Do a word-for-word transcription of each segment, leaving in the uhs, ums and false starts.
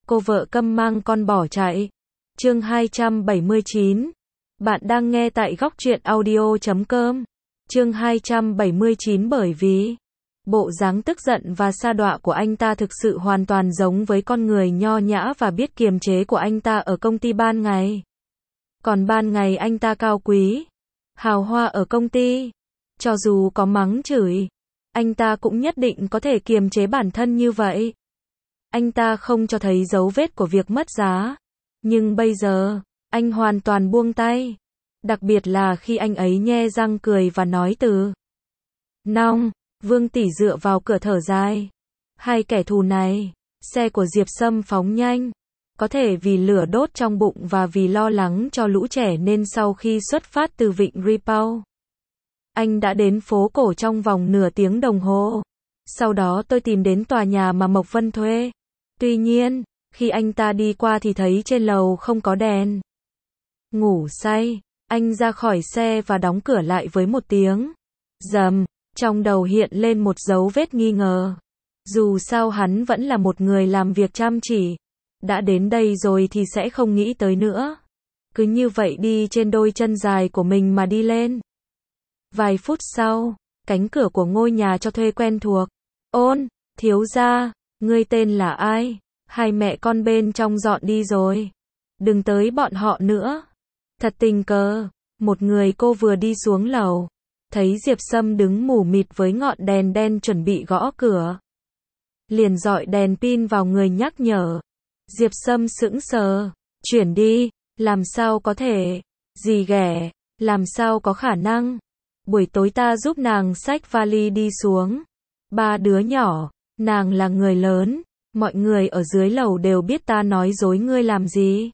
cô vợ câm mang con bỏ chạy. Chương hai trăm bảy mươi chín. Bạn đang nghe tại góc truyện audio chấm com. Chương hai trăm bảy mươi chín. Bởi vì bộ dáng tức giận và sa đọa của anh ta thực sự hoàn toàn giống với con người nho nhã và biết kiềm chế của anh ta ở công ty ban ngày. Còn ban ngày anh ta cao quý, hào hoa ở công ty. Cho dù có mắng chửi, anh ta cũng nhất định có thể kiềm chế bản thân như vậy. Anh ta không cho thấy dấu vết của việc mất giá. Nhưng bây giờ, anh hoàn toàn buông tay. Đặc biệt là khi anh ấy nhe răng cười và nói từ nong, Vương tỷ dựa vào cửa thở dài. Hai kẻ thù này, xe của Diệp Sâm phóng nhanh. Có thể vì lửa đốt trong bụng và vì lo lắng cho lũ trẻ nên sau khi xuất phát từ vịnh Ripau, anh đã đến phố cổ trong vòng nửa tiếng đồng hồ. Sau đó tôi tìm đến tòa nhà mà Mộc Vân thuê. Tuy nhiên, khi anh ta đi qua thì thấy trên lầu không có đèn. Ngủ say, anh ra khỏi xe và đóng cửa lại với một tiếng rầm. Trong đầu hiện lên một dấu vết nghi ngờ. Dù sao hắn vẫn là một người làm việc chăm chỉ. Đã đến đây rồi thì sẽ không nghĩ tới nữa. Cứ như vậy đi trên đôi chân dài của mình mà đi lên. Vài phút sau, cánh cửa của ngôi nhà cho thuê quen thuộc. Ôn, thiếu gia, ngươi tên là ai? Hai mẹ con bên trong dọn đi rồi. Đừng tới bọn họ nữa. Thật tình cờ, một người cô vừa đi xuống lầu. Thấy Diệp Sâm đứng mù mịt với ngọn đèn đen chuẩn bị gõ cửa. Liền dọi đèn pin vào người nhắc nhở. Diệp Sâm sững sờ. Chuyển đi, làm sao có thể? Gì ghẻ, làm sao có khả năng? Buổi tối ta giúp nàng xách vali đi xuống. Ba đứa nhỏ, nàng là người lớn. Mọi người ở dưới lầu đều biết ta nói dối ngươi làm gì.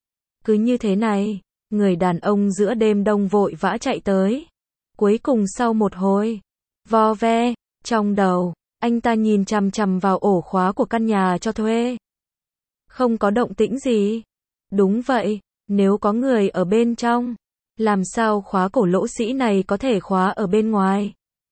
Cứ như thế này, người đàn ông giữa đêm đông vội vã chạy tới. Cuối cùng sau một hồi vo ve, trong đầu, anh ta nhìn chằm chằm vào ổ khóa của căn nhà cho thuê. Không có động tĩnh gì. Đúng vậy, nếu có người ở bên trong, làm sao khóa cổ lỗ sĩ này có thể khóa ở bên ngoài?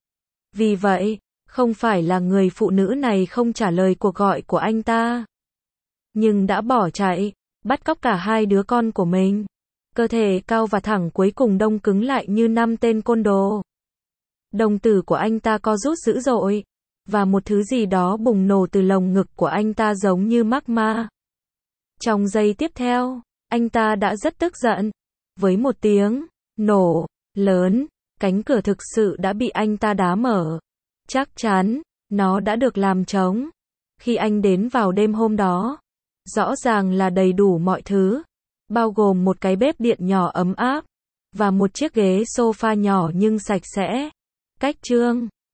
Vì vậy, không phải là người phụ nữ này không trả lời cuộc gọi của anh ta, nhưng đã bỏ chạy, bắt cóc cả hai đứa con của mình. Cơ thể cao và thẳng cuối cùng đông cứng lại như năm tên côn đồ. Đồng tử của anh ta co rút dữ dội, và một thứ gì đó bùng nổ từ lồng ngực của anh ta giống như magma. Trong giây tiếp theo, anh ta đã rất tức giận. Với một tiếng nổ lớn, cánh cửa thực sự đã bị anh ta đá mở. Chắc chắn, nó đã được làm trống. Khi anh đến vào đêm hôm đó, rõ ràng là đầy đủ mọi thứ, bao gồm một cái bếp điện nhỏ ấm áp, và một chiếc ghế sofa nhỏ nhưng sạch sẽ. Cách chương